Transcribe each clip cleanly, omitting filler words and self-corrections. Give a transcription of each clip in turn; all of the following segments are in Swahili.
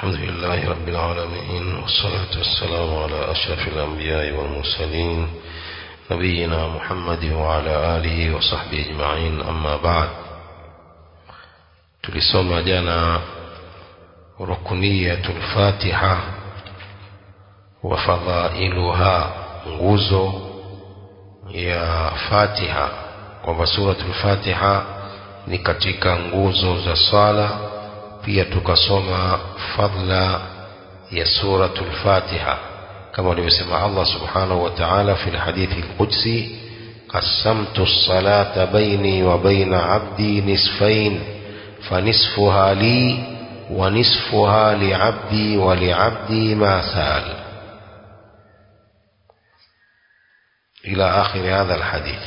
الحمد لله رب العالمين، والصلاة والسلام على أشرف الأنبياء والمرسلين نبينا محمد وعلى آله وصحبه أجمعين. أما بعد، tulisoma jana rukuniyatul Fatiha wa fadhailuha, nguzo ya Fatiha, kwamba suratul Fatiha ni katika nguzo za sala. Pia tukasoma fadla ya suratul Fatiha kama alivyosema Allah subhanahu wa ta'ala fi al-hadithi al-qudsi, qasamtu as-salata bayni wa bayna 'abdi nisfayn fanisfuha li wa nisfuha li 'abdi wa li 'abdi ma sa'al, ila akhir hadha al-hadith.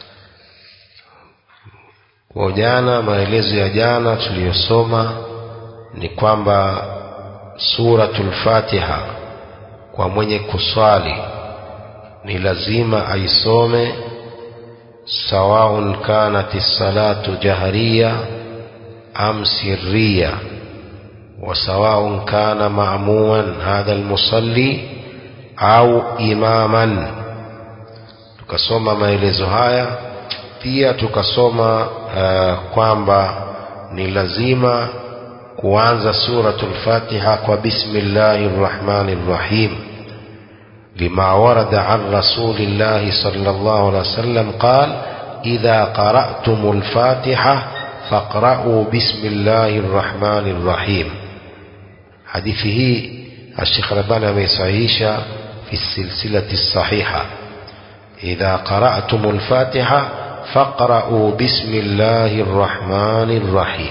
Kwa jana, maelezo ya jana tuliyosoma ni kwamba suratul Fatiha kwa mwenye kuswali ni lazima aisome, sawaun kanati salatu jahriya am sirriya, wa sawaun kana ma'muman hadha almusalli au imaman. Tukasoma maelezo haya. Pia tukasoma kwamba ni lazima kuanza suratul Fatiha kwa bismillahir rahmanir rahim, lima warada an rasulillahi sallallahu alaihi wasallam qala idha qara'tumul Fatiha faqra'u bismillahir rahmanir rahim. Hadithi hii Sheikh Albani ameisahihisha fi silsilati sahiha, idha qara'tumul Fatiha faqra'u bismillahir rahmanir rahim.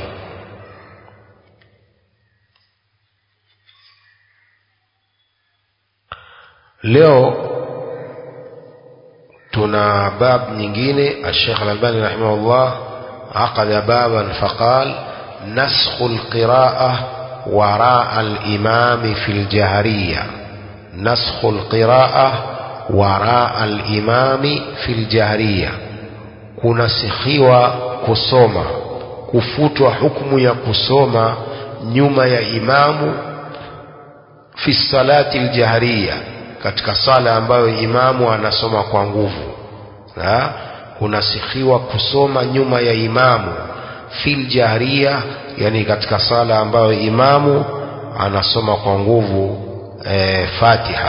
Leo tuna bab nyingine. Sheikh Al-Albani rahimahullah aqada baban faqal naskhul qira'ah wara'a al-imam fil jahriyya, naskhul qira'ah wara'a al-imam fil jahriyya, kunasikhiwa kusoma, kufutwa hukumu ya kusoma nyuma ya imamu fi salati al-jahriyya, katika sala ambayo imamu anasoma kwa nguvu. Kunasikhiwa kusoma nyuma ya imamu fil jahriya, yani katika sala ambayo imamu anasoma kwa nguvu Fatiha.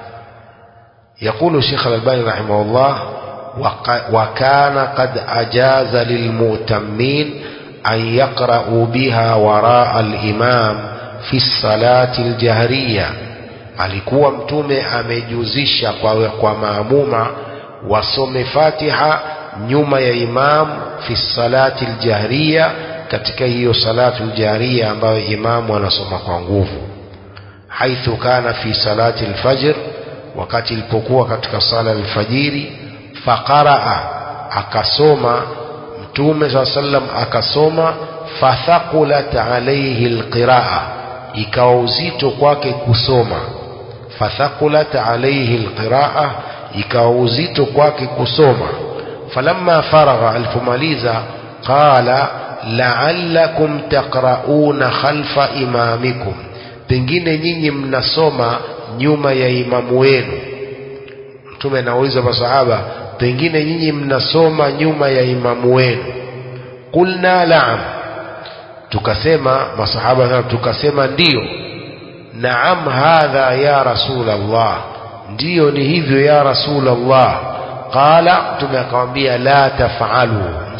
Yaqulu Sheikh Al-Albani rahimahullah, wa kana qad ajaza lilmu'tammin an yaqra'u biha wara'a al-imam fi salati al-jahriya. Alikuwa Mtume amejuzisha kwa maamuma wasome Fatiha nyuma ya imam fi salati al-jahriya, katika hiyo salatu al-jahriya ambayo imamu anasoma kwa nguvu. Haithu kana fi salati al-fajr, wakati ilipokuwa katika sala al-fajiri, faqara'a, akasoma Mtume sallam akasoma, fathaqulat alayhi al-qira'a, ikawa uzito kwake kusoma. Fathaqulat alayhi alqira'a, ikawa uzito kwake kusoma. Falamma faragha, alfumaliza, qala la'allakum taqra'una khalfa imamikum, pengine nyinyi mnasoma nyuma ya imamu wenu. Mtume anauliza masahaba, pengine nyinyi mnasoma nyuma ya imamu wenu. Qulna la'am, tukasema masahaba, tukasema ndiyo. Naam hadha ya Rasulullah, ndiyo ni hivyo ya Rasulullah. Qala, Mtume akamwambia, la taf'alu,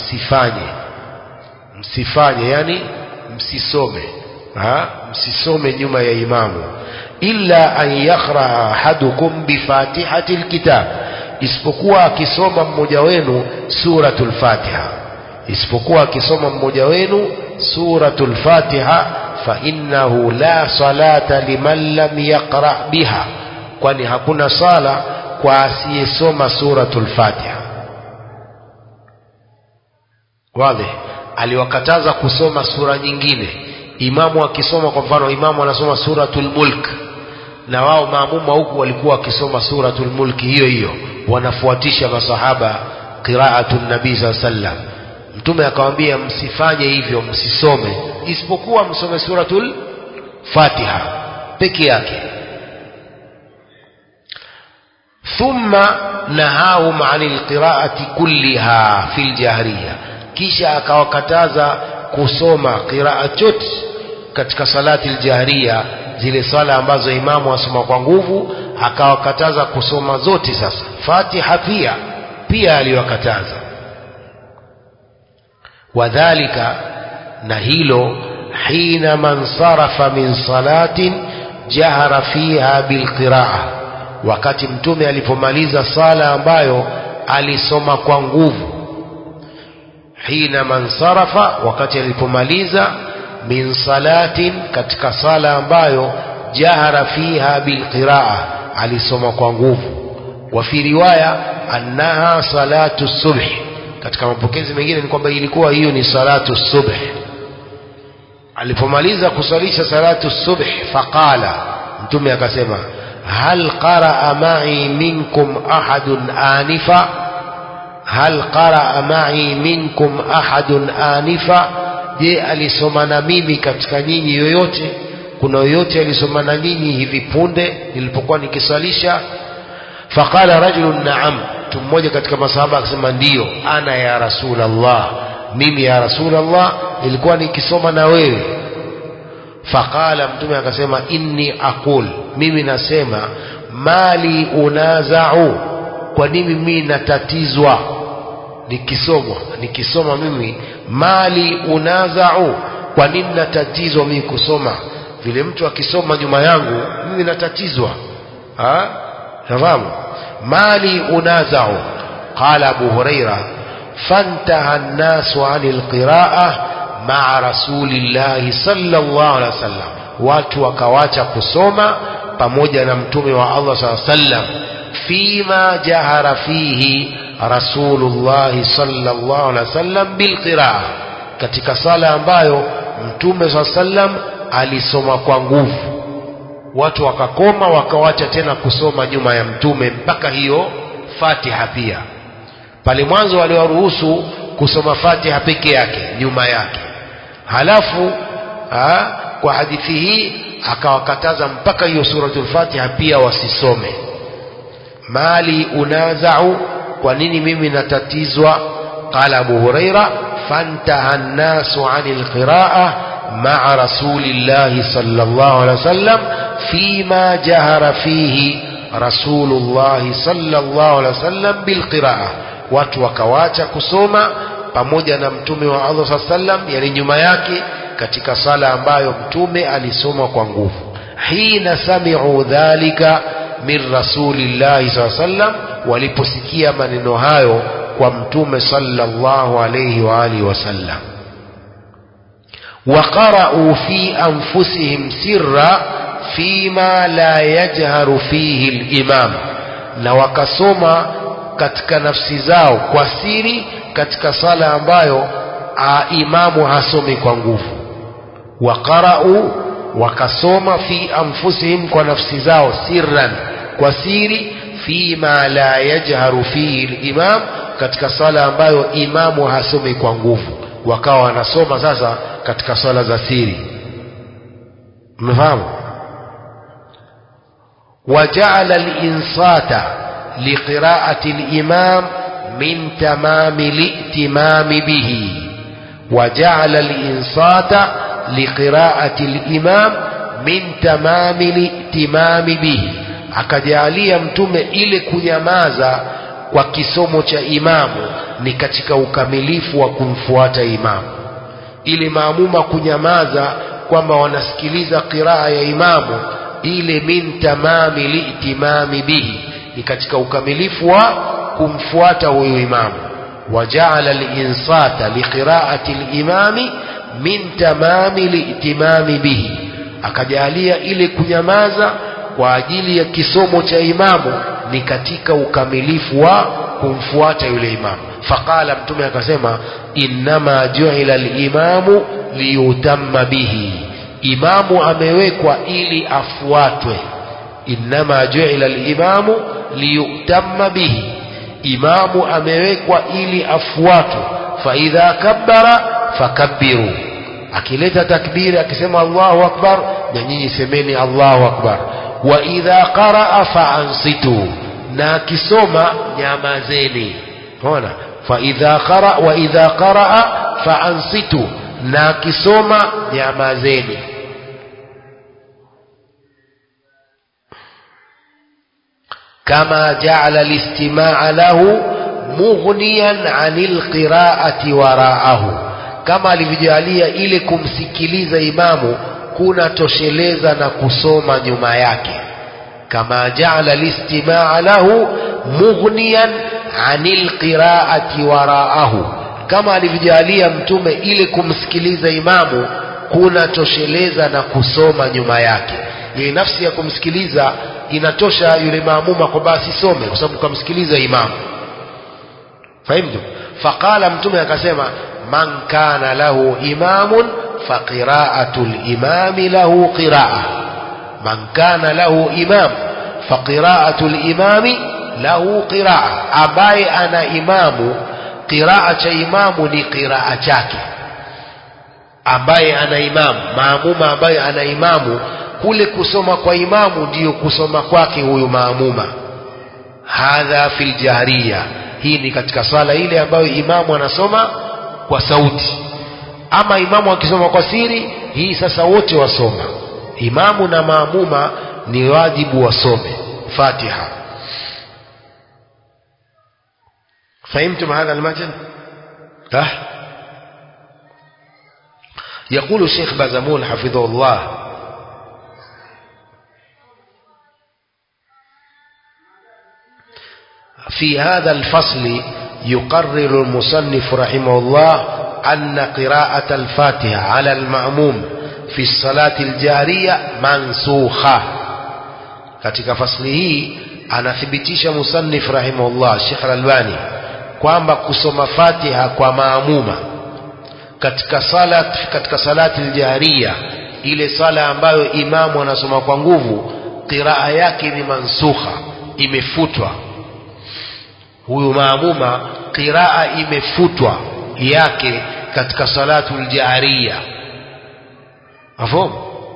msifanye, yani msisome, msisome nyuma ya imamu. Illa an yaqra ahadukum bi fatihatil kitab, isipokuwa akisoma mmoja wenu suratul Fatiha, isipokuwa akisoma mmoja wenu suratul Fatiha, fa innahu la salata liman lam yaqra biha, kwani hakuna sala kwa asiyesoma suratul Fatiha. Wazi, aliwakataza kusoma sura nyingine. Imamu akisoma, kwa mfano imamu anasoma suratul Mulk, na wao maamuma huku walikuwa wakisoma suratul Mulk hiyo hiyo, wanafuatisha masahaba qira'atun nabii sallallahu alaihi wasallam. Mtume akamwambia msifanye hivyo, msisome, isipokuwa msome Fatiha peke yake. Thumma nahahum anil qira'ati kulliha fil jahriya, kisha akawakataza kusoma qiraa chote katika salati aljahriya, zile sala ambazo imamu asoma kwa nguvu, akawakataza kusoma zote. Sasa Fatiha pia aliwakataza. Wadhalika, na hilo, hina man sarafa min salatin jahara fiha bilqiraa, wakati mtume alipomaliza sala ambayo alisoma kwa nguvu. Hina man sarafa, wakati alipomaliza, min salatin, katika sala ambayo jahara fiha bilqiraa, alisoma kwa nguvu. Wa fi riwaya annaha salatu subh, katika mapokezi mengine ni kwamba ilikuwa hiyo ni salatu subh. Alipomaliza kusalisha salatu subh, faqala, mtume akasema, hal qaraa ma'i minkum ahadun anifa, hal qaraa ma'i minkum ahadun anifa, je, alisoma na mimi katika nyinyi yoyote? Kuna yoyote alisoma na nyinyi hivi punde nilipokuwa nikisalisha? Faqala rajulun na'am, mtu mmoja katika masahaba akasema, ndiyo, ana ya Rasulullah, mimi ya Rasulullah nilikuwa nikisoma na wewe. Faqala, mtume akasema, inni aqul, mimi nasema, mali unaza'u, kwa nini mimi natatizwa nikisoma mimi, mali unaza'u, kwa nini natatizwa mimi kusoma? Vile mtu akisoma nyuma yangu mimi natatizwa. Nafahamu? Mali unaza'u. Qala Abu Huraira, fantaha an-nasu 'anil qira'ah ma'a rasulillahi sallallahu alaihi wasallam, watu wakawacha kusoma pamoja na mtume wa Allah sallallahu alaihi wasallam, fima jahara fihi rasulullahi sallallahu alaihi wasallam bilqira'ah, katika sala ambayo mtume sallallahu alaihi wasallam alisoma kwa nguvu. Watu wakakoma, wakawacha tena kusoma nyuma ya mtume mpaka hiyo Fatiha pia. Pale mwanzo waliwaruhusu kusoma Fatiha peke yake nyuma yake, halafu kwa hadithi hii akawakataza mpaka hiyo suratul Fatiha pia wasisome. Mali unaza'u, kwa nini mimi natatizwa? Qala Abu Huraira, fantaha an-nasu 'anil qira'ah ma'a rasulillahi sallallahu alaihi wasallam fima jahara fihi rasulullahi sallallahu alaihi wasallam bilqira'ah, watu wakawacha kusoma pamoja na mtume wa Allah sallallahu alaihi wasallam, yani nyuma yake, katika sala ambayo mtume alisoma kwa nguvu. Hina sami'u dhalika min rasulillahi sallallahu alaihi wasallam, waliposikia maneno hayo kwa mtume sallallahu alaihi wa alihi wasallam. وقرأوا في أنفسهم سرا فيما لا يجهر فيه الإمام, na wakasoma katika nafsi zao kwa siri katika sala ambayo imamu hasomi kwa nguvu. Waqara'u, wakasoma, fi anfusihim, kwa nafsi zao, sirran, kwa siri, fima la yajharu fihi al-imam, katika sala ambayo imamu hasomi kwa nguvu, wakawa wanasoma sasa katika sala za siri. Mfahamu? وجعل الإنصات لقراءة الإمام من تمام الائتمام به. وجعل الإنصات لقراءة الإمام من تمام الائتمام به, akajalia mtume ile kunyamaza kwa kisomo cha imamu ni katika ukamilifu wa kumfuata imamu. Ile maamuma kunyamaza kwamba wanasikiliza qiraa ya imamu, ile min tamami liitimami bihi, ni katika ukamilifu wa kumfuata huyo imamu. Waja'ala al-insata liqira'ati al-imami min tamami liitimami bihi, akajalia ile kunyamaza kwa ajili ya kisomo cha imamu ni katika ukamilifu wa kumfuata yule imamu. Faqala, mtume akasema, innama ju'ila al-imamu liyutamma bihi, imamu amewekwa ili afuatwe. Innama ju'ila al-imamu liyutamma bihi, imamu amewekwa ili afuatwe. Fa idha kabbara fakabbiru, akileta takbiri akisema Allahu akbar na nyinyi semeni Allahu akbar. Wa idha qaraa fa'ansitu, na akisoma nyamazeni. Unaona, fa idha qaraa wa idha qaraa fa'ansitu, na akisoma nyamazeni. Kama ja'ala al-istima'a lahu mughniyan 'anil qira'ati wara'ahu, kama alivyojalia ile kumsikiliza imamu kuna tosheleza na kusoma nyuma yake. Kama ja'ala al-istima'a lahu mughniyan 'anil qira'ati wara'ahu, kama alivyojalia mtume ile kumsikiliza imamu kuna tosheleza na kusoma nyuma yake. Ile nafsi ya kumsikiliza inatosha yule maamuma kwa basi some, kwa sababu kumsikiliza imamu. Fahimu? Faqala, mtume akasema, man kana lahu imamun faqira'atul imami lahu qira'a. Man kana lahu imam faqira'atul imami lahu qira'a, ambaye ana imamu qira'a cha imamu ni qira'a chake. Ambaye ana imamu, maamuma ambaye ana imamu, kule kusoma kwa imamu ndiyo kusoma kwake huyu maamuma. Hadha fil jahriya, hii ni katika sala ile ambayo imamu anasoma kwa sauti. Ama imamu akisoma kwa siri, hii sasa wote wasoma, imamu na maamuma ni wajibu wasome Fatiha. فهمتم هذا المتن؟ يقول الشيخ بازمول حفظه الله: في هذا الفصل يقرر المصنف رحمه الله أن قراءة الفاتحة على المأموم في الصلاة الجارية منسوخة. katika fasli hii anathibitisha musannif rahimahullah Sheikh Al-Albani kwamba kusoma Fatiha kwa maamuma katika salati al-jahriya, ile sala ambayo imamu anasoma kwa nguvu, qiraa yake ni mansukha, imefutwa. Huyu maamuma qiraa imefutwa yake katika salatul jahriya. mafhum?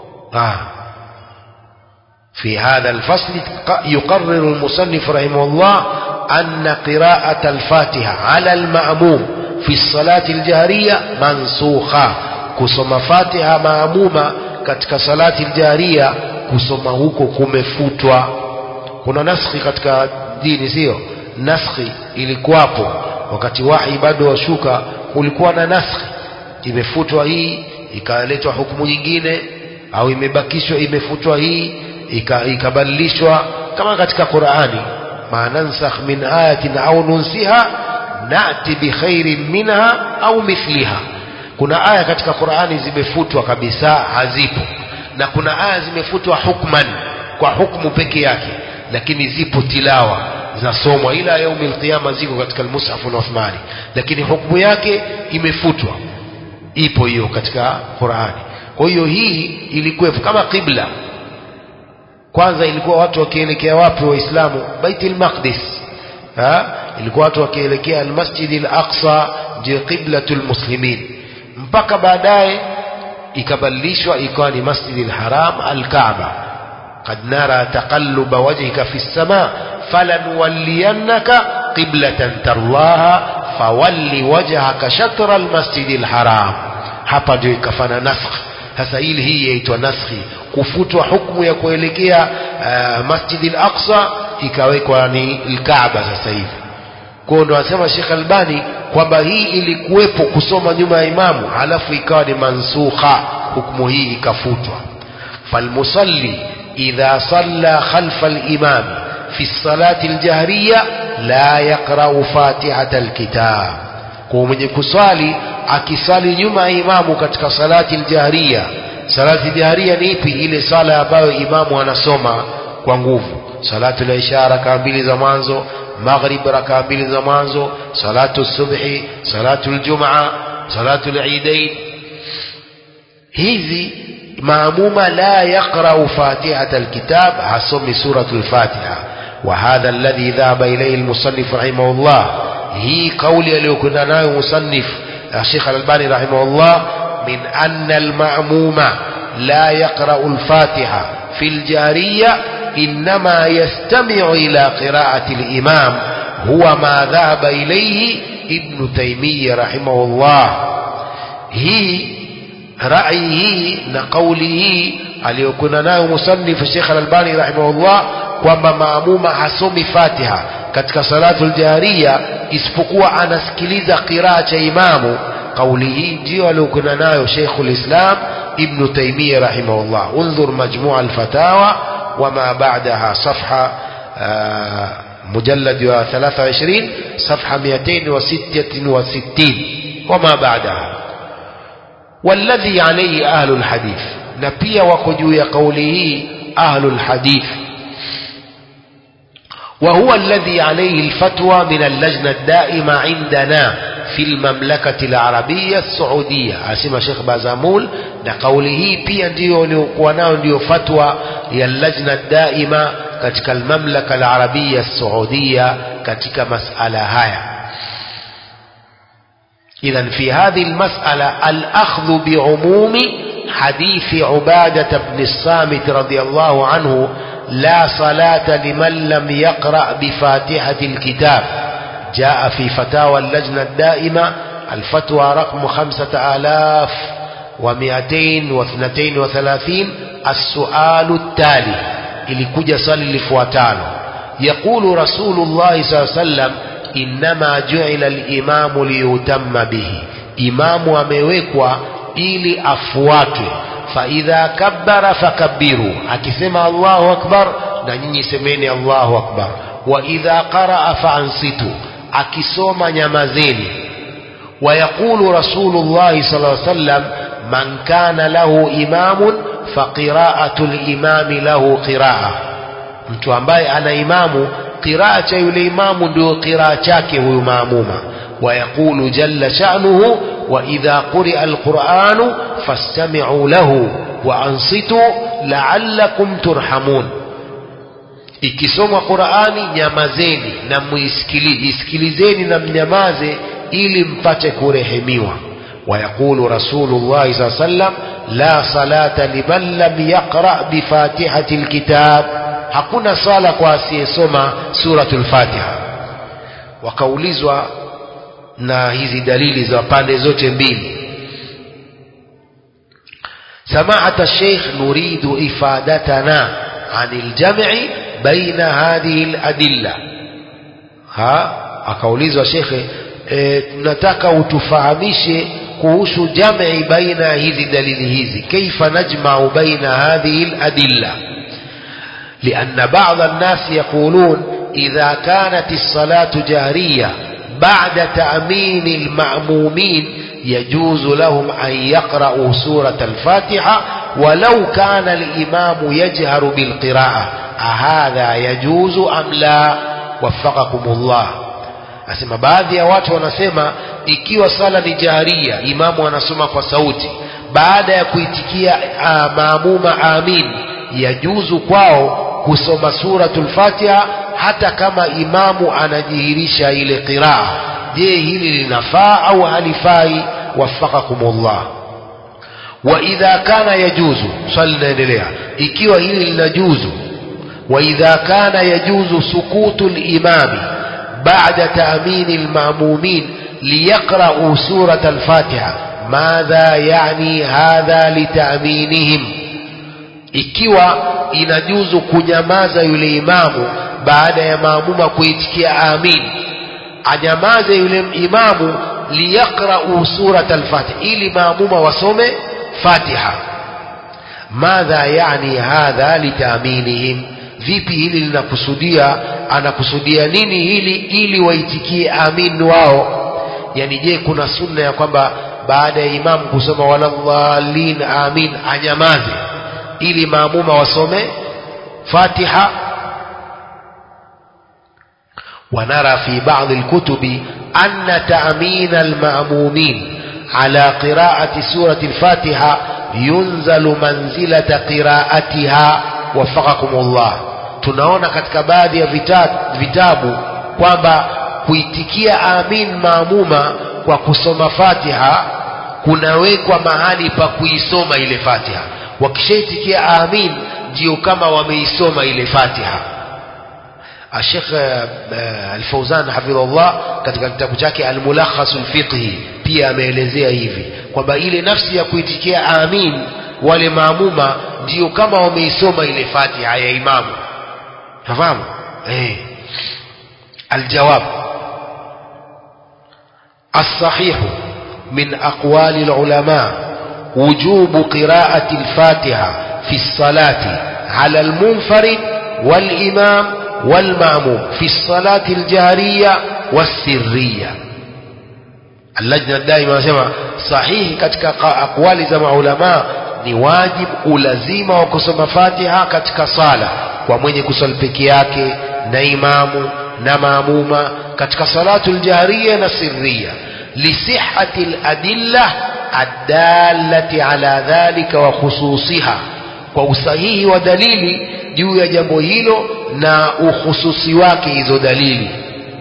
في هذا الفصل يقرر المصنف رحمه الله أن قراءة الفاتحة على المأموم في الصلاة الجهرية منسوخة. كسم فاتحة مأمومة katika salati الجهرية kusoma huko kumefutwa. Kuna naskhi katika dini, sio? Naskhi ilikuwapo wakati wahi bado washuka, kulikuwa na naskhi, imefutwa hii ikaletwa hukumu nyingine, au imebakishwa imefutwa hii ikabadilishwa. Kama katika Qur'ani, ma nansakh min ayatin au nunsiha na'ti bi khairin minha au mithliha. Kuna aya katika Qur'ani zimefutwa kabisa, hazipo, na kuna aya zimefutwa hukman, kwa hukumu peke yake, lakini zipo tilawa zinasomwa ila yaumil qiyama, ziko katika al-Mushaf al-Uthmani, lakini hukumu yake imefutwa. Ipo hiyo katika Qur'ani. Kwa hiyo hii ilikuwa kama qibla. Kwanza ilikuwa watu wakielekea wapi waislamu? Baitul Maqdis. Ilikuwa watu wakielekea al-Masjid al-Aqsa, ndio qiblatul muslimin, mpaka baadaye ikabadilishwa ikawa ni Masjid al-Haram al-Kaaba. qad nara taqalluba wajhika fi as-samaa falanwalliyannaka qiblatan tarlaha fawalli wajhaka shatra al-Masjid al-Haram. Hapa ndio ikafana nasakh. Sasa ili hii yaitwa naskhi, kufutwa hukumu ya kuelekea Masjid al-Aqsa ikawekwa ni al-Kaaba sasa hivi. Kwa hiyo ndo anasema Sheikh Albani kwamba hii ilikuwepo kusoma nyuma ya imamu, halafu ikawa ni mansukha, hukumu hii ikafutwa. Falmusalli idha salla khalfa al-imam fi as-salati al-jahriyya la yaqra'u fatihata al-kitab. Kwa mwenye kuswali akisali nyuma ya imamu katika salati al-jahriya. Salati al-jahriya ni ipi? Ile sala ambayo imamu anasoma kwa nguvu. Salatu al-isha raka mbili za mwanzo, maghrib raka mbili za mwanzo, salatu subhi, salatu al-jum'a, salatu al-eidain. Hizi maamuma la yaqra'u fatihata al-kitab, hasomi suratul Fatiha. Wa hadha alladhi dhahaba ilayhi al-musannif rahimahullah, hii kauli aliyokwenda nayo musannif Sheikh Al-Albani rahimahullah, من أن المأموم لا يقرأ الفاتحة في الجهرية إنما يستمع إلى قراءة الإمام هو ما ذهب إليه ابن تيمية رحمه الله. هي رأيه نقوله aliyokuwa nayo musannif Sheikh Al-Albani rahimahullah kwamba maamuma hasomi Fatiha katika salatul jahriya isipokuwa anasikiliza qiraa cha imamu. Kauli hii ndio aliyokuwa nayo Sheikhul Islam Ibn Taymiyyah rahimahullah. Unzur Majmu' al-Fatawa wama ba'daha safha مجلد 23 صفحة 266 وما بعدها. والذي عليه أهل الحديث نبي وكجو قوله أهل الحديث وهو الذي عليه الفتوى من اللجنة الدائمة عندنا في المملكة العربية السعودية. أسمى شيخ بازامول نقوله pia ndio waliokuwa nao ndio fatwa ya اللجنة الدائمة katika المملكة العربية السعودية katika masala haya. إذن في هذه المسألة الأخذ بعموم حديث عبادة بن الصامت رضي الله عنه لا صلاة لمن لم يقرأ بفاتحة الكتاب جاء في فتاوى اللجنة الدائمة الفتوى رقم 5232 السؤال التالي ili kuja swali lifuatalo. Yaqulu Rasulullah sallallahu alaihi wasallam inma ju'ila al-imamu liyutamma bihi, imamu amewekwa ili afuatwe. Fa idha kabbara fakabbiru, akisema Allahu akbar na nyinyi semeni Allahu akbar. Wa idha qaraa fa'ansitu, akisoma nyamazeni. Wa yaqulu Rasulullah sallallahu alaihi wasallam man kana lahu imamun faqira'atul imami lahu qira'a, mtu ambaye ana imamu qiraa cha yule imamu ndio qiraa chake huyu maamuma. Wa yaqulu jalla sha'nuhu wa idha quri'a alqur'anu fastami'u lahu wa ansitu la'allakum turhamun, ikisoma Qur'ani nyamazeni na muisikilizeni na mnyamaze ili mpate kurehemiwa. ويقول رسول الله صلى الله عليه وسلم لا صلاة لمن لم يقرأ بفاتحة الكتاب، hakuna sala kwa asiyesoma suratul Fatiha. Wakaulizwa na hizi dalili za pande zote mbili. سماحة الشيخ نريد إفادتنا عن الجمع بين هذه الأدلة. akaulizwa shekhe, tunataka utufahamishe kuhusu jam'i baina hizi dalili hizi, kaifa najma'u baina hadhihi al-adilla. لأن بعض الناس يقولون إذا كانت الصلاة جهرية بعد تأمين المأمومين يجوز لهم أن يقرأوا سورة الفاتحة ولو كان الإمام يجهر بالقراءة، أهذا يجوز أم لا؟ وفقكم الله. Asema baadhi ya watu wanasema ikiwa sala ni jaharia, imamu anasoma kwa sauti, baada ya kuitikia maamuma amin, yajuzu kwao kusoma suratul Fatiha hata kama imamu anajihirisha ile qiraa. Je, hili linafaa au halifai? Wafaqakumullah. Wa idha kana yajuzu, swali linaendelea, ikiwa hili linajuzu, wa idha kana yajuzu sukutul imami بعد تأمين المأمومين ليقرأوا سورة الفاتحة ماذا يعني هذا لتأمينهم؟ ikiwa inajuzu kunyamaza yule imamu baada ya maamuma kuitikia amin, anyamaze yule imamu liyaqra'u surat al-Fatiha, ili maamuma wasome Fatiha. Madha yani hadha litaminihim, vipi hili linakusudia, anakusudia nini hili ili waitikie amin wao? Yani je, kuna sunna ya kwamba baada ya imamu kusoma waladhdallin amin anyamaze ili maamuma wasome Fatiha? ونرى في بعض الكتب أن تأمين المأمومين على قراءة سورة الفاتحة ينزل منزلة قراءتها. وفقكم الله. Tunaona katika baadhi ya vitabu kwamba kuitikia amin maamuma kwa kusoma Fatiha kunawekwa mahali pa kuisoma ile Fatiha. Wakishaitikia amin ndio kama wameisoma ile Fatiha. Sheikh Al-Fawzan hafidhahullah katika kitabu chake Al-Mulakhas al-Fiqhi pia ameelezea hivi kwamba ile nafsi ya kuitikia amin wale maamuma ndio kama wameisoma ile Fatiha ya imamu. Fahamu? Al-jawab الصحيح من أقوال العلماء وجوب قراءة الفاتحة في الصلاة على المنفرد والإمام والمأموم في الصلاة الجهرية والسرية. اللجنة الدائمة نسمع صحيح katika أقوال za maulama ni wajib ulazima wa kusoma Fatiha katika sala kwa mwenye kusali peke yake na imamu na maamuma katika salatul jahriya na sirriya lisihhati al-adilla ad-dallati ala dhalika wa khususiha, kwa usahihi wa dalili juu ya jambo hilo na ukhususi wake hizo dalili.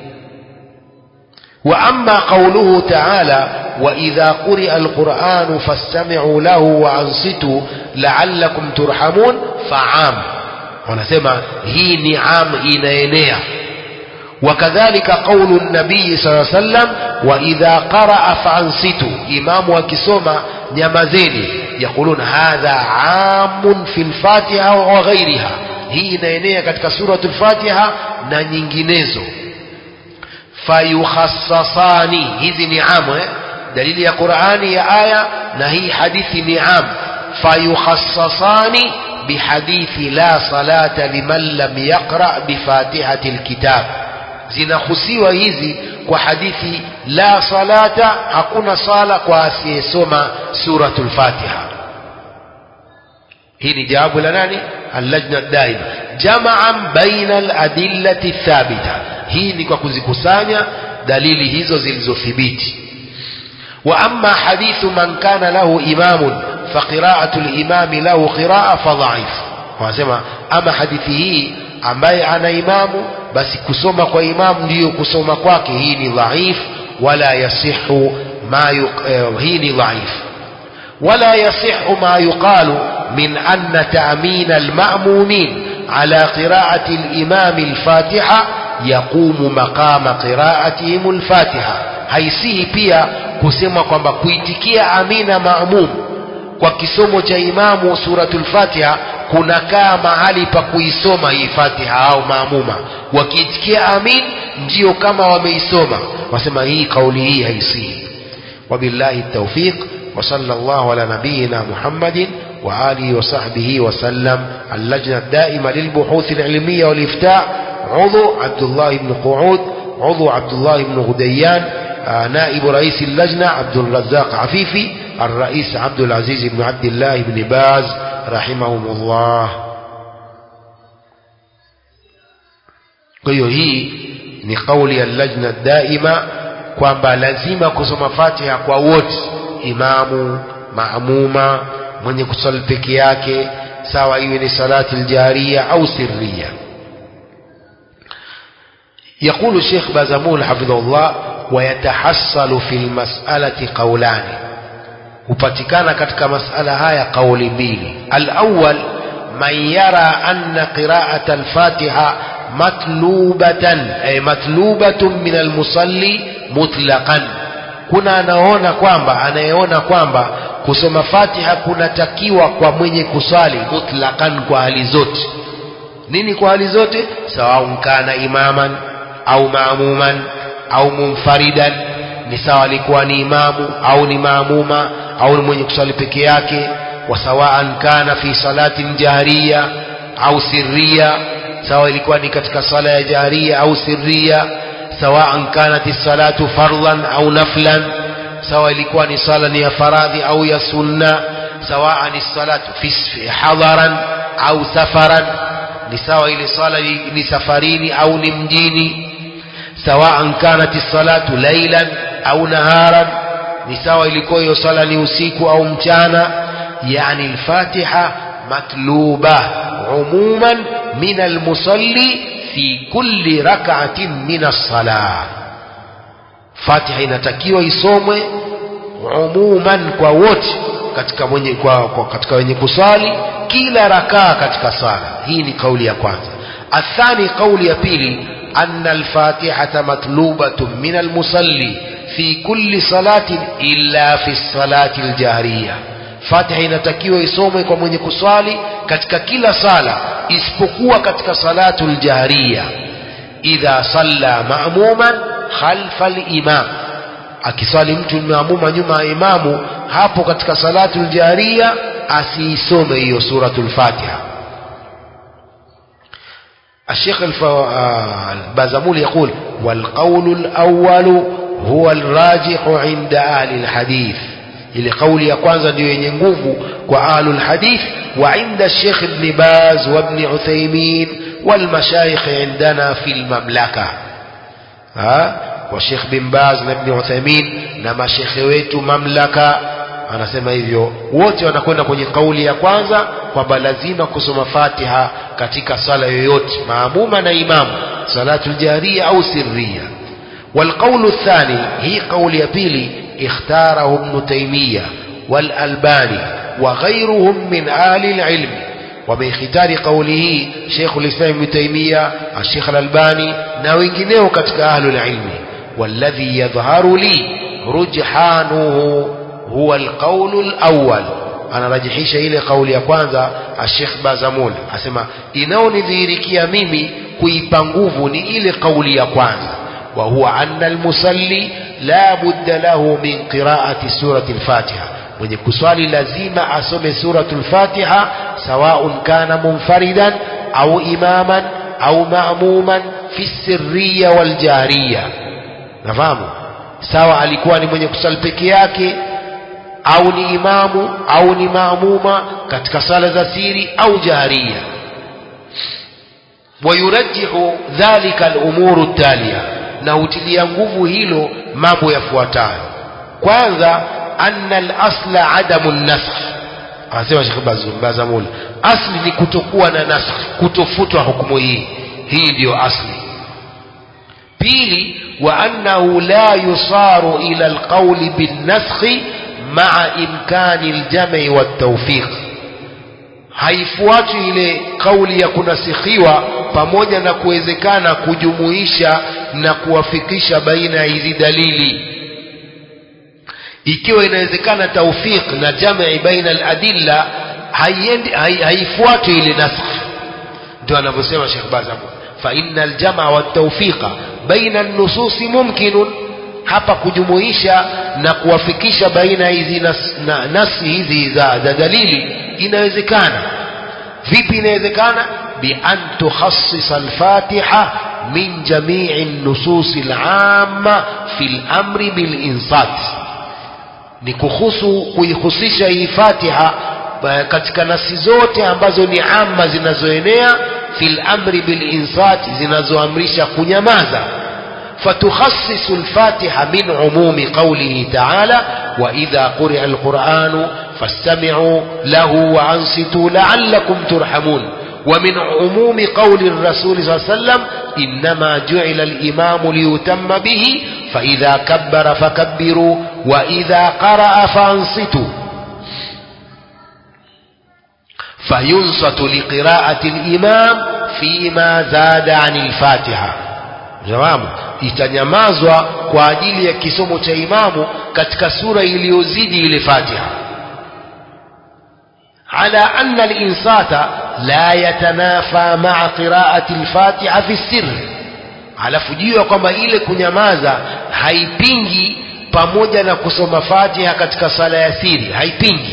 Wa amma qawluhu ta'ala wa idha quri'a al-Qur'anu fastami'u lahu wa ansitu la'allakum turhamun fa'am, wanasema hii ni am inaenea. وكذلك قول النبي صلى الله عليه وسلم وإذا قرأ فأنصتوا، إمام وكسوما نمازيني يقولون هذا عام في الفاتحة وغيرها، هي نينية كتك سورة الفاتحة ننجنزو فيخصصان، هذه نعام دليل يا قرآن يا آية نهي حديث نعام، فيخصصان بحديث لا صلاة لمن لم يقرأ بفاتحة الكتاب، zinahusiwa hizi kwa hadithi la salata, hakuna sala kwa asiyesoma suratul Fatiha. hii ni jawabu la nani? Al-lajna daima jama'an baina al-adillati thabita, hii ni kwa kuzikusanya dalili hizo zilizothibiti. wa amma hadithu man kana lahu imamun fa qira'atu al-imami lahu qira'a fa dha'if, wanasema ama hadithi hii ambaye ana imamu basi kusoma kwa imamu ndiyo kusoma kwake, hii ni dhaif. wala yasihu ma hii ni dhaif. wala yasihu ma yuqalu min anna ta'min al-ma'mumin ala qira'ati al-imam al-Fatiha yaqumu maqama qira'atihim al-Fatiha, haisihi pia kusema kwamba kuitikia amina ma'mum kwa kisomo cha imamu suratul Fatiha kunakaa mahali pa kuisoma hii Fatiha au maamuma, wakiitikia amin ndio kama wameisoma, wasema hii kauli hii haisihi. wabillahi tawfiq wa sallallahu ala nabiyyina Muhammadin wa alihi wa sahbihi wa sallam. اللجنة الدائمة للبحوث العلمية والإفتاء عضو عبد الله بن قعود، عضو عبد الله بن غديان، نائب رئيس اللجنة عبد الرزاق عفيفي، الرئيس عبد العزيز بن عبد الله بن باز رحمهم الله. kwa hiyo hii ni kauli ya lajna daima kwamba lazima kusoma Fatiha kwa wote, imamu, maamuma, mwenye kusali peke yake, sawa iwe ni salati al-jahriya au sirriya. يقول الشيخ بازمول حفظه الله ويتحصل في المسألة قولان، upatikana katika masala haya kauli mbili. al-awwal man yara anna qira'at al-Fatiha matlubatan ay matlubatun min al-musalli mutlaqan, kuna anayeona kwamba kusoma Fatiha kunatakiwa kwa mwenye kusali mutlaqan, kwa hali zote. nini kwa hali zote? sawa kana imaman au maamuman au munfaridan, ni sawa alikuwa ni imamu au ni maamuma au ni mwenye kusali peke yake. wasawaan kana fi salatin jahriya au sirriya, sawa ilikuwa ni katika sala ya jahriya au sirriya. sawaan kanat salatu fardhan au naflan, sawa ilikuwa ni sala ni ya faradhi au ya sunna. sawaan salatu fi hadaran au safaran, ni sawa ile sala ni safarini au ni mjini. sawaan kanat salatu laylan au naharan, ni sawa ilikuwa hiyo sala ni usiku au mchana. yani al-Fatiha matluba umuman min al-musalli fi kulli rak'atin min as-salah, Fatiha inatakiwa isomwe umuman kwa wote katika wenye kusali kila rakaa katika sala. Hii ni kauli ya kwanza. Athani, kauli ya pili, anna al-Fatihata matlubatun min al-musalli fi kulli salatin illa fi salati al-jahriyah. Fatiha inatakiwa isomwe kwa mwenye kuswali katika kila sala isipokuwa katika salatul jahriyah. Idha salla ma'muman khalfa al-imam, akiswali mtu maamuma nyuma ya imamu, hapo katika salatul jahriyah asiisome hiyo suratul Fatiha. الشيخ البازمولي يقول: والقول الأول هو الراجح عند أهل الحديث. إلى قول يقوانزا ndio yenye nguvu kwa ahlul hadith, وعند الشيخ ابن باز وابن عثيمين والمشايخ عندنا في المملكة. والشيخ بن باز وابن عثيمين na mashekhe wetu mamlaka anasema hivyo, wote wanakwenda kwenye kauli ya kwanza kwamba lazima kusoma Fatiha katika sala yoyote, maamuma na imamu, salatul jahriya au sirriya. والقول الثاني هي قول ya pili, اختاره ابن تيمية والألباني وغيرهم من أهل العلم. وباختيار قوله شيخ الإسلام ابن تيمية، الشيخ الألباني na wengineo katika ahlul ilmi. والذي يظهر لي رجحانه هو القول الأول. أنا رجحيش إلى قول ya kwanza. الشيخ بازمول asema inaonidhihirikia mimi kuipa nguvu ni ile kauli ya kwanza, وهو أن المصلي لا بد له من قراءة سورة الفاتحة. mwenye kuswali lazima asome suratul Fatiha, سواء كان منفردا أو إماما أو مأموما في السرية والجارية. nafahamu sawa alikuwa ni mwenye kusali peke yake au ni imamu au ni maamuma katika sala za siri au jahriya. ويرجح ذلك الأمور التالية, na hutilia nguvu hilo mambo yafuatayo. Kwanza, anna al-asla adamu an-nasakh. Anasema Sheikh Bazamul, asli ni kutokuwa na nasakh, kutofutwa hukumu hii. Hii ndio asli. Pili, wa annahu la yusaru ila al-qawli bin-nasakh ma'a imkani al-jam'i wat-tawfiq. Haifuati ile kauli ya kunasikhiwa pamoja na kuwezekana kujumuisha na kuwafikisha baina ya hizi dalili. Ikiwa inawezekana tawfiq na jam'i baina al-adilla, haifuati ile nasakh. ndio anavyosema Sheikh Bazamul, fa innal jam'a wat tawfiqa baina an-nusus mumkinun. hapa kujumuisha na kuwafikisha baina hizi nasi hizi za dalili inawezekana. vipi inawezekana? bi an tukhassisa al-Fatiha min jami'i an-nusus al-'amma fi al-amri bil insat. ni kuihusisha hii Fatiha katika nasi zote ambazo ni amma zinazoenea fil amri bil insat, zinazoamrisha kunyamaza. فتخصص الفاتحة من عموم قوله تعالى: وإذا قرئ القرآن فاستمعوا له وأنصتوا لعلكم ترحمون. ومن عموم قول الرسول صلى الله عليه وسلم: إنما جعل الإمام ليتم به فإذا كبر فكبروا وإذا قرأ فأنصتوا. فينصت لقراءة الإمام فيما زاد عن الفاتحة. jawabu, itanyamazwa kwa ajili ya kisomo cha imamu katika sura iliyozidi ile Fatiha. ala anna al-insata la yatanafa ma'a qira'ati al-Fatiha fi sirr. alafu jua kwamba ile kunyamaza haipingi pamoja na kusoma Fatiha katika sala ya siri, haipingi.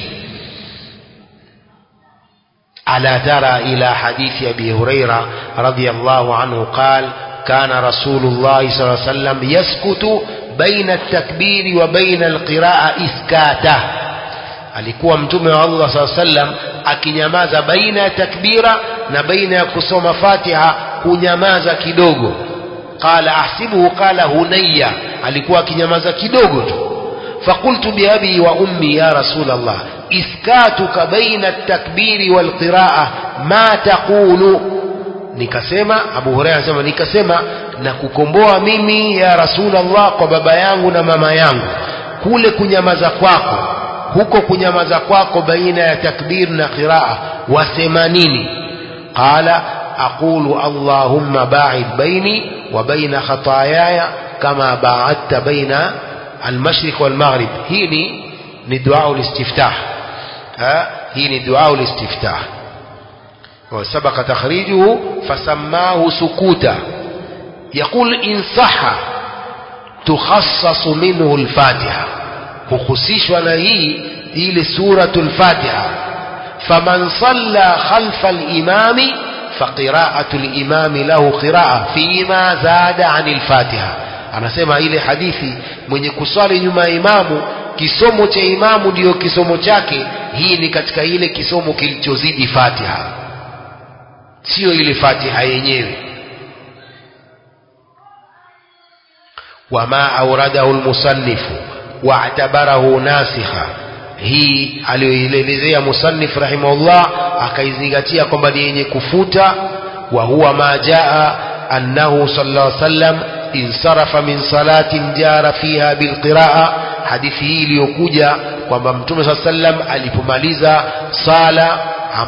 ala tara ila hadithi Abi Huraira radhiyallahu anhu qala: كان رسول الله صلى الله عليه وسلم يسكت بين التكبير وبين القراءة إسكاته. alikuwa mtume wa Allah صلى الله عليه وسلم akinyamaza baina ya takbira na baina ya kusoma Fatiha, kunyamaza kidogo. qala ahsibuhu qala hunayya, alikuwa akinyamaza kidogo tu. فقلت بأبي وأمي يا رسول الله إسكاتك بين التكبير والقراءة ما تقول؟ nikasema, Abu Hurairah anasema, nikasema na kukomboa mimi ya Rasulullah kwa baba yangu na mama yangu, kule kunyamaza kwako, huko kunyamaza kwako baina ya takbir na qiraa wasema nini? Qala aqulu allahumma ba'id baini wa baina khataayaya kama ba'adta baina al-mashriq wal-maghrib. Hii ni dua ul-istiftah. hii ni dua ul-istiftah. وسبق تخريجه فسماه سكوتا. يقول إن صح تخصص منه الفاتحة، خصيشوا نهي إلى سورة الفاتحة. فمن صلى خلف الإمام فقراءة الإمام له قراءة فيما زاد عن الفاتحة. anasema ile hadithi mwenye kuswali nyuma ya imamu kisomo cha imamu ndio kisomo chake. Hii ni katika ile kisomo kilichozidi Fatiha, sio ile Fatiha yenyewe. wama awradahu almusannifu wa'tabarahu nasikha, hii aliyoelezea musannif rahimahullah akaizingatia kwamba ni yenye kufuta. wa huwa ma jaa annahu sallallahu alayhi wasallam insarafa min salatin jara fiha bilqiraa. hadithi hii iliyokuja kwamba mtume sallallahu alayhi wasallam alipomaliza sala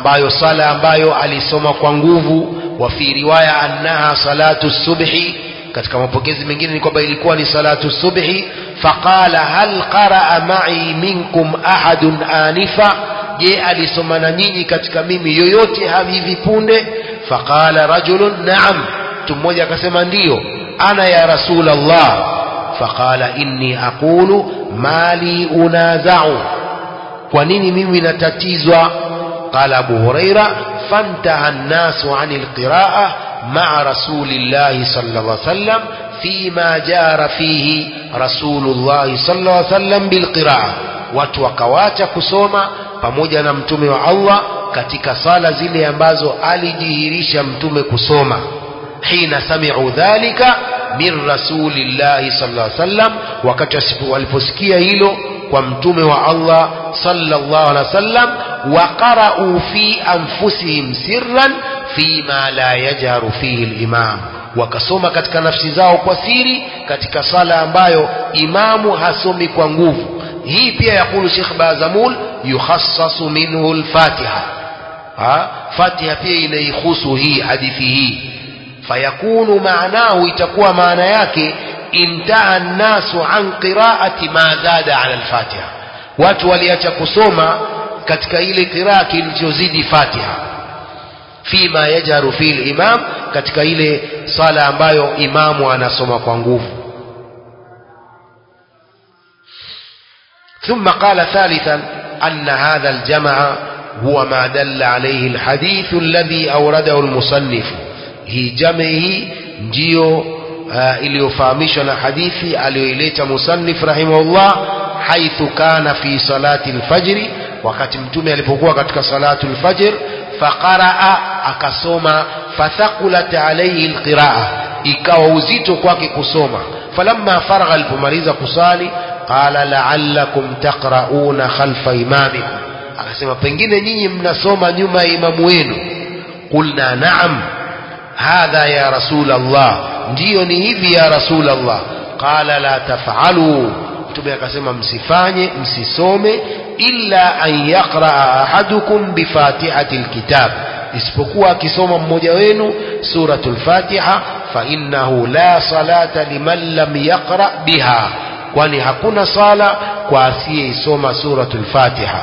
ambayo alisoma kwa nguvu. wa fi riwaya annaha salatu subhi, katika mapokezi mengine ni kwamba ilikuwa ni salatu subhi. faqala hal qaraa ma'i minkum ahadun anifa, je alisoma na nyinyi katika mimi yoyote hivi punde? faqala rajulun na'am, mtu mmoja akasema ndiyo, ana ya Rasulullah. faqala inni aqulu mali unaza'u, kwa nini mimi natatizwa? قال أبو هريرة فانتهى الناس عن القراءة مع رسول الله صلى الله عليه وسلم فيما جار فيه رسول الله صلى الله عليه وسلم بالقراءة. watu wakawacha kusoma pamoja na mtume wa Allah katika sala zile ambazo alijihirisha mtume kusoma. hina sami'u dhalika min rasulillahi sallallahu alaihi wasallam, wakati waliposikia hilo kwa mtume wa Allah sallallahu alaihi wasallam. wa qara'u fi anfusihim sirran fima la yajharu fihi al-imam, wakasoma katika nafsi zao kwa siri katika sala ambayo imamu hasomi kwa nguvu. hii pia yakulu Sheikh Bazamul yukhassasu minhu al-Fatiha. Fatiha pia inaihusu hii hadithi hii. fayakunu maanahu, itakuwa maana yake intaha an-nasu an qira'ati ma zada 'ala al-Fatiha, watu waliacha kusoma katika ile qiraa kilichozidi Fatiha. fima yajharu fi al-imam, katika ile sala ambayo imamu anasoma kwa nguvu. ثم قال ثالثا أن هذا الجمع هو ما دل عليه الحديث الذي أورده المصنف. hii jamii ndio iliyofahamishwa na hadithi aliyoileta musannif rahimahullah, haithu kana fi salati al-fajr, wakati mtume alipokuwa katika salatu al-fajr. faqaraa, akasoma. fathaqulat alayhi al-qiraa, ikawa uzito kwake kusoma. falamma faragha, alipomaliza kusali, qala la'allakum taqra'una khalfa imamikum, akasema pengine nyinyi mnasoma nyuma ya imamu wenu. qulna na'am hadha ya rasul Allah, ndiyo ni hivi ya rasul Allah. qala la taf'alu, mtume akasema msifanye, msisome, illa an yaqra'a ahadukum bi fatihati alkitab, isipokuwa akisoma mmoja wenu suratul Fatiha. fa innahu la salata liman lam yaqra biha, kwani hakuna sala kwa asiyeisoma suratul Fatiha.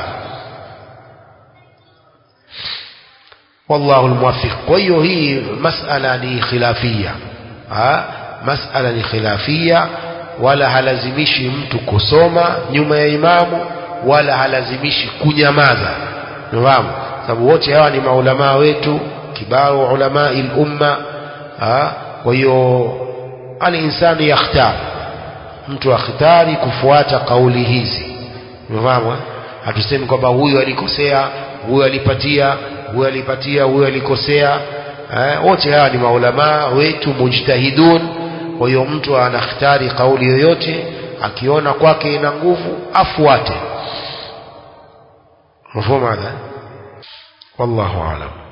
والله الموفق. kwa hiyo hii masala ni khilafia, masala ni khilafia, wala halazimishi mtu kusoma nyuma ya imamu, wala halazimishi kunyamaza. Naam, sababu wote hawa ni maulama wetu, kibaru ulama al-umma. kwa hiyo al-insani yakhtar, mtu akhtari kufuata kauli hizi. Naam, hatusemi kwamba huyu alikosea, huyu alipatia, huyu alipatia, huyu alikosea. wote hawa ni maulama wetu mujtahidun. kwa hiyo mtu anakhtari kauli yoyote, akiona kwake ina nguvu afuate. mafhumu hapa? wallahu aalam.